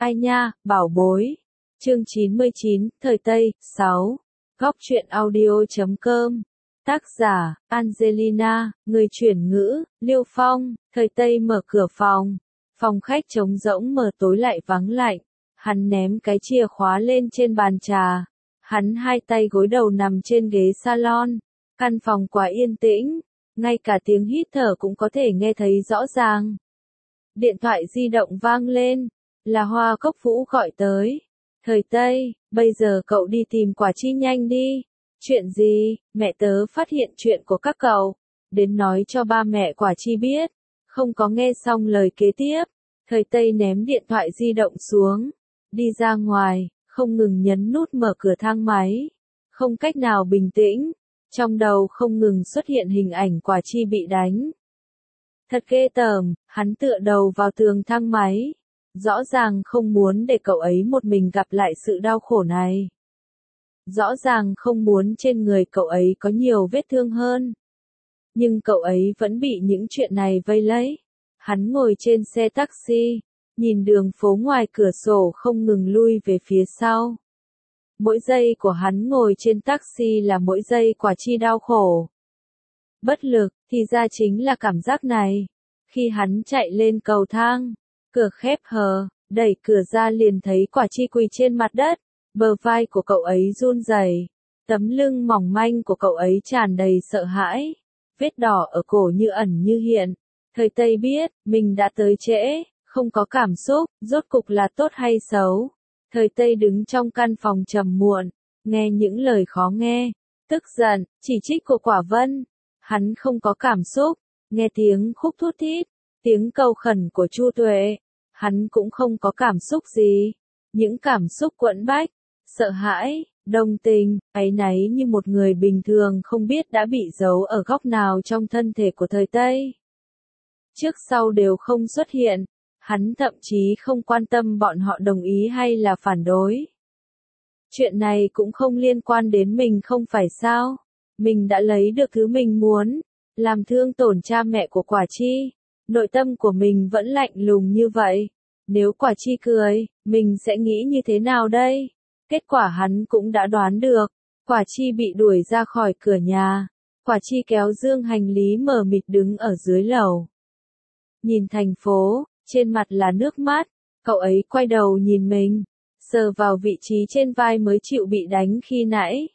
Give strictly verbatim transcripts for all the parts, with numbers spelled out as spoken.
Ai nha, bảo bối. Chương chín mươi chín, Thời Tây, sáu. Góc truyện audio.com. Tác giả, Angelina, người chuyển ngữ, Liêu Phong. Thời Tây mở cửa phòng. Phòng khách trống rỗng mờ tối lại vắng lạnh. Hắn ném cái chìa khóa lên trên bàn trà. Hắn hai tay gối đầu nằm trên ghế salon. Căn phòng quá yên tĩnh. Ngay cả tiếng hít thở cũng có thể nghe thấy rõ ràng. Điện thoại di động vang lên. Là Hoa Cốc Vũ gọi tới. Thời Tây, bây giờ cậu đi tìm Quả Chi nhanh đi. Chuyện gì? Mẹ tớ phát hiện chuyện của các cậu. Đến nói cho ba mẹ Quả Chi biết. Không có nghe xong lời kế tiếp. Thời Tây ném điện thoại di động xuống. Đi ra ngoài, không ngừng nhấn nút mở cửa thang máy. Không cách nào bình tĩnh. Trong đầu không ngừng xuất hiện hình ảnh Quả Chi bị đánh. Thật ghê tởm, hắn tựa đầu vào tường thang máy. Rõ ràng không muốn để cậu ấy một mình gặp lại sự đau khổ này. Rõ ràng không muốn trên người cậu ấy có nhiều vết thương hơn. Nhưng cậu ấy vẫn bị những chuyện này vây lấy. Hắn ngồi trên xe taxi, nhìn đường phố ngoài cửa sổ không ngừng lui về phía sau. Mỗi giây của hắn ngồi trên taxi là mỗi giây Quả Chi đau khổ. Bất lực, thì ra chính là cảm giác này. Khi hắn chạy lên cầu thang, cửa khép hờ, đẩy cửa ra liền thấy Quả Chi quỳ trên mặt đất, bờ vai của cậu ấy run rẩy, tấm lưng mỏng manh của cậu ấy tràn đầy sợ hãi, vết đỏ ở cổ như ẩn như hiện. Thời Tây biết, mình đã tới trễ, không có cảm xúc, rốt cục là tốt hay xấu. Thời Tây đứng trong căn phòng trầm muộn, nghe những lời khó nghe, tức giận, chỉ trích của Quả Vân. Hắn không có cảm xúc, nghe tiếng khúc thút thít, tiếng cầu khẩn của Chu Tuệ. Hắn cũng không có cảm xúc gì. Những cảm xúc quẫn bách, sợ hãi, đồng tình, áy náy như một người bình thường không biết đã bị giấu ở góc nào trong thân thể của Thời Tây. Trước sau đều không xuất hiện, hắn thậm chí không quan tâm bọn họ đồng ý hay là phản đối. Chuyện này cũng không liên quan đến mình không phải sao? Mình đã lấy được thứ mình muốn, làm thương tổn cha mẹ của Quả Chi. Nội tâm của mình vẫn lạnh lùng như vậy. Nếu Quả Chi cười, mình sẽ nghĩ như thế nào đây? Kết quả hắn cũng đã đoán được. Quả Chi bị đuổi ra khỏi cửa nhà. Quả Chi kéo dương hành lý mờ mịt đứng ở dưới lầu. Nhìn thành phố, trên mặt là nước mắt. Cậu ấy quay đầu nhìn mình, sờ vào vị trí trên vai mới chịu bị đánh khi nãy.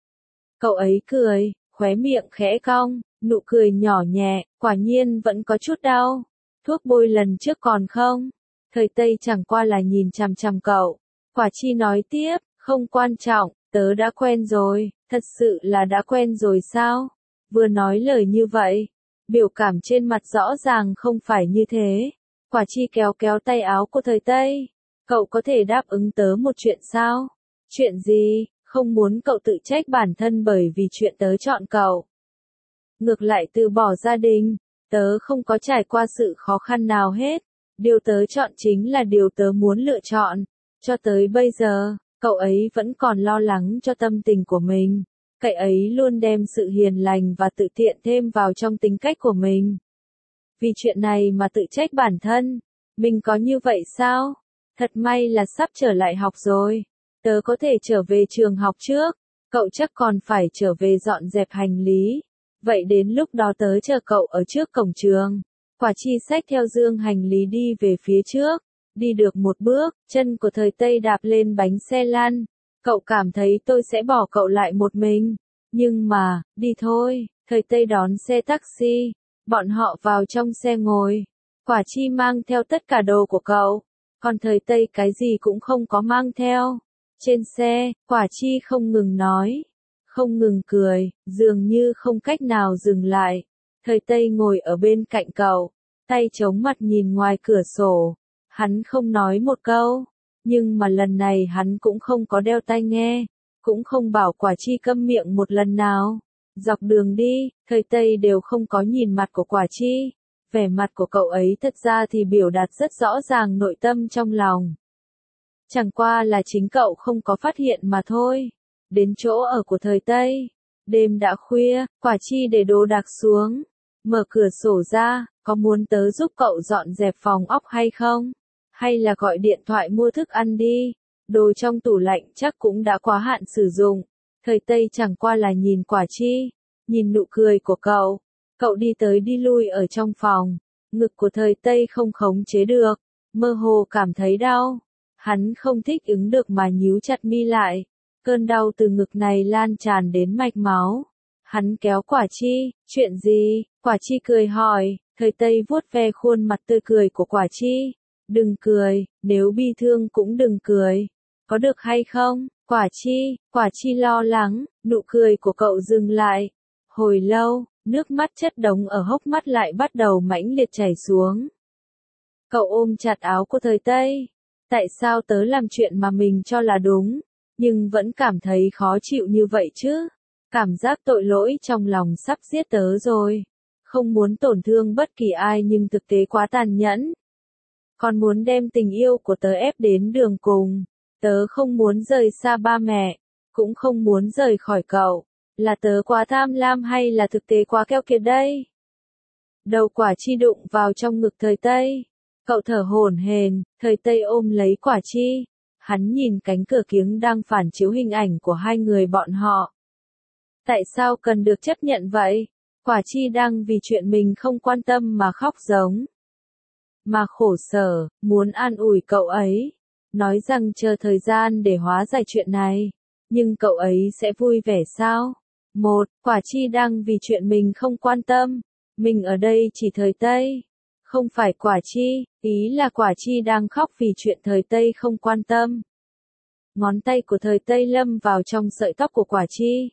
Cậu ấy cười, khóe miệng khẽ cong, nụ cười nhỏ nhẹ, quả nhiên vẫn có chút đau. Thuốc bôi lần trước còn không? Thời Tây chẳng qua là nhìn chằm chằm cậu. Quả Chi nói tiếp, không quan trọng, tớ đã quen rồi, thật sự là đã quen rồi sao? Vừa nói lời như vậy, biểu cảm trên mặt rõ ràng không phải như thế. Quả Chi kéo kéo tay áo của Thời Tây. Cậu có thể đáp ứng tớ một chuyện sao? Chuyện gì? Không muốn cậu tự trách bản thân bởi vì chuyện tớ chọn cậu. Ngược lại từ bỏ gia đình, tớ không có trải qua sự khó khăn nào hết. Điều tớ chọn chính là điều tớ muốn lựa chọn. Cho tới bây giờ, cậu ấy vẫn còn lo lắng cho tâm tình của mình. Cậu ấy luôn đem sự hiền lành và tự thiện thêm vào trong tính cách của mình. Vì chuyện này mà tự trách bản thân. Mình có như vậy sao? Thật may là sắp trở lại học rồi. Tớ có thể trở về trường học trước. Cậu chắc còn phải trở về dọn dẹp hành lý. Vậy đến lúc đó tớ chờ cậu ở trước cổng trường. Quả Chi xách theo dương hành lý đi về phía trước. Đi được một bước, chân của Thời Tây đạp lên bánh xe lăn. Cậu cảm thấy tôi sẽ bỏ cậu lại một mình. Nhưng mà, đi thôi. Thời Tây đón xe taxi. Bọn họ vào trong xe ngồi. Quả Chi mang theo tất cả đồ của cậu. Còn Thời Tây cái gì cũng không có mang theo. Trên xe, Quả Chi không ngừng nói. Không ngừng cười, dường như không cách nào dừng lại. Thời Tây ngồi ở bên cạnh cậu, tay chống mặt nhìn ngoài cửa sổ. Hắn không nói một câu, nhưng mà lần này hắn cũng không có đeo tai nghe, cũng không bảo Quả Chi câm miệng một lần nào. Dọc đường đi, Thời Tây đều không có nhìn mặt của Quả Chi. Vẻ mặt của cậu ấy thật ra thì biểu đạt rất rõ ràng nội tâm trong lòng. Chẳng qua là chính cậu không có phát hiện mà thôi. Đến chỗ ở của Thời Tây. Đêm đã khuya, Quả Chi để đồ đạc xuống. Mở cửa sổ ra, có muốn tớ giúp cậu dọn dẹp phòng ốc hay không? Hay là gọi điện thoại mua thức ăn đi, đồ trong tủ lạnh chắc cũng đã quá hạn sử dụng. Thời Tây chẳng qua là nhìn Quả Chi, nhìn nụ cười của cậu. Cậu đi tới đi lui ở trong phòng, ngực của Thời Tây không khống chế được, mơ hồ cảm thấy đau. Hắn không thích ứng được mà nhíu chặt mi lại, cơn đau từ ngực này lan tràn đến mạch máu. Hắn kéo Quả Chi, chuyện gì? Quả Chi cười hỏi, Thời Tây vuốt ve khuôn mặt tươi cười của Quả Chi. Đừng cười, nếu bi thương cũng đừng cười. Có được hay không? Quả Chi, Quả Chi lo lắng, nụ cười của cậu dừng lại. Hồi lâu, nước mắt chất đống ở hốc mắt lại bắt đầu mãnh liệt chảy xuống. Cậu ôm chặt áo của Thời Tây. Tại sao tớ làm chuyện mà mình cho là đúng, nhưng vẫn cảm thấy khó chịu như vậy chứ? Cảm giác tội lỗi trong lòng sắp giết tớ rồi. Không muốn tổn thương bất kỳ ai nhưng thực tế quá tàn nhẫn. Còn muốn đem tình yêu của tớ ép đến đường cùng. Tớ không muốn rời xa ba mẹ, cũng không muốn rời khỏi cậu. Là tớ quá tham lam hay là thực tế quá keo kiệt đây? Đầu Quả Chi đụng vào trong ngực Thời Tây. Cậu thở hổn hển, Thời Tây ôm lấy Quả Chi. Hắn nhìn cánh cửa kiếng đang phản chiếu hình ảnh của hai người bọn họ. Tại sao cần được chấp nhận vậy? Quả Chi đang vì chuyện mình không quan tâm mà khóc giống. Mà khổ sở, muốn an ủi cậu ấy. Nói rằng chờ thời gian để hóa giải chuyện này. Nhưng cậu ấy sẽ vui vẻ sao? Một, Quả Chi đang vì chuyện mình không quan tâm. Mình ở đây chỉ Thời Tây. Không phải Quả Chi, ý là Quả Chi đang khóc vì chuyện Thời Tây không quan tâm. Ngón tay của Thời Tây lâm vào trong sợi tóc của Quả Chi.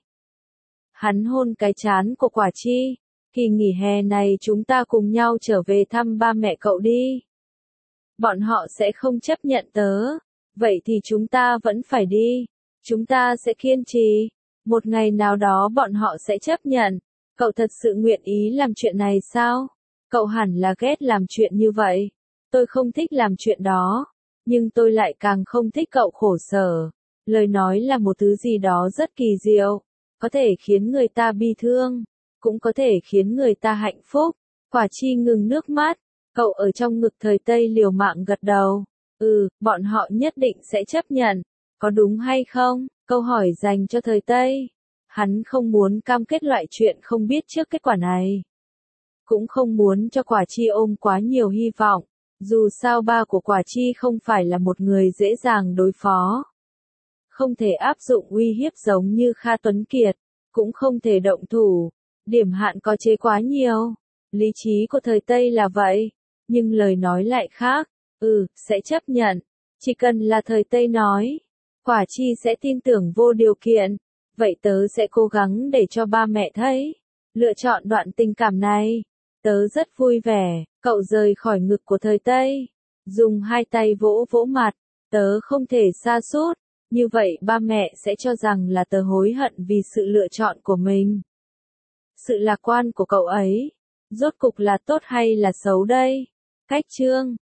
Hắn hôn cái trán của Quả Chi. Kỳ nghỉ hè này chúng ta cùng nhau trở về thăm ba mẹ cậu đi. Bọn họ sẽ không chấp nhận tớ. Vậy thì chúng ta vẫn phải đi. Chúng ta sẽ kiên trì. Một ngày nào đó bọn họ sẽ chấp nhận. Cậu thật sự nguyện ý làm chuyện này sao? Cậu hẳn là ghét làm chuyện như vậy. Tôi không thích làm chuyện đó. Nhưng tôi lại càng không thích cậu khổ sở. Lời nói là một thứ gì đó rất kỳ diệu. Có thể khiến người ta bi thương. Cũng có thể khiến người ta hạnh phúc. Quả Chi ngừng nước mắt. Cậu ở trong ngực Thời Tây liều mạng gật đầu. Ừ, bọn họ nhất định sẽ chấp nhận. Có đúng hay không? Câu hỏi dành cho Thời Tây. Hắn không muốn cam kết loại chuyện không biết trước kết quả này. Cũng không muốn cho Quả Chi ôm quá nhiều hy vọng. Dù sao ba của Quả Chi không phải là một người dễ dàng đối phó. Không thể áp dụng uy hiếp giống như Kha Tuấn Kiệt. Cũng không thể động thủ. Điểm hạn có chế quá nhiều. Lý trí của Thời Tây là vậy. Nhưng lời nói lại khác. Ừ, sẽ chấp nhận. Chỉ cần là Thời Tây nói. Quả Chi sẽ tin tưởng vô điều kiện. Vậy tớ sẽ cố gắng để cho ba mẹ thấy. Lựa chọn đoạn tình cảm này. Tớ rất vui vẻ. Cậu rời khỏi ngực của Thời Tây. Dùng hai tay vỗ vỗ mặt. Tớ không thể sa sút. Như vậy ba mẹ sẽ cho rằng là tớ hối hận vì sự lựa chọn của mình. Sự lạc quan của cậu ấy. Rốt cục là tốt hay là xấu đây? Cách chương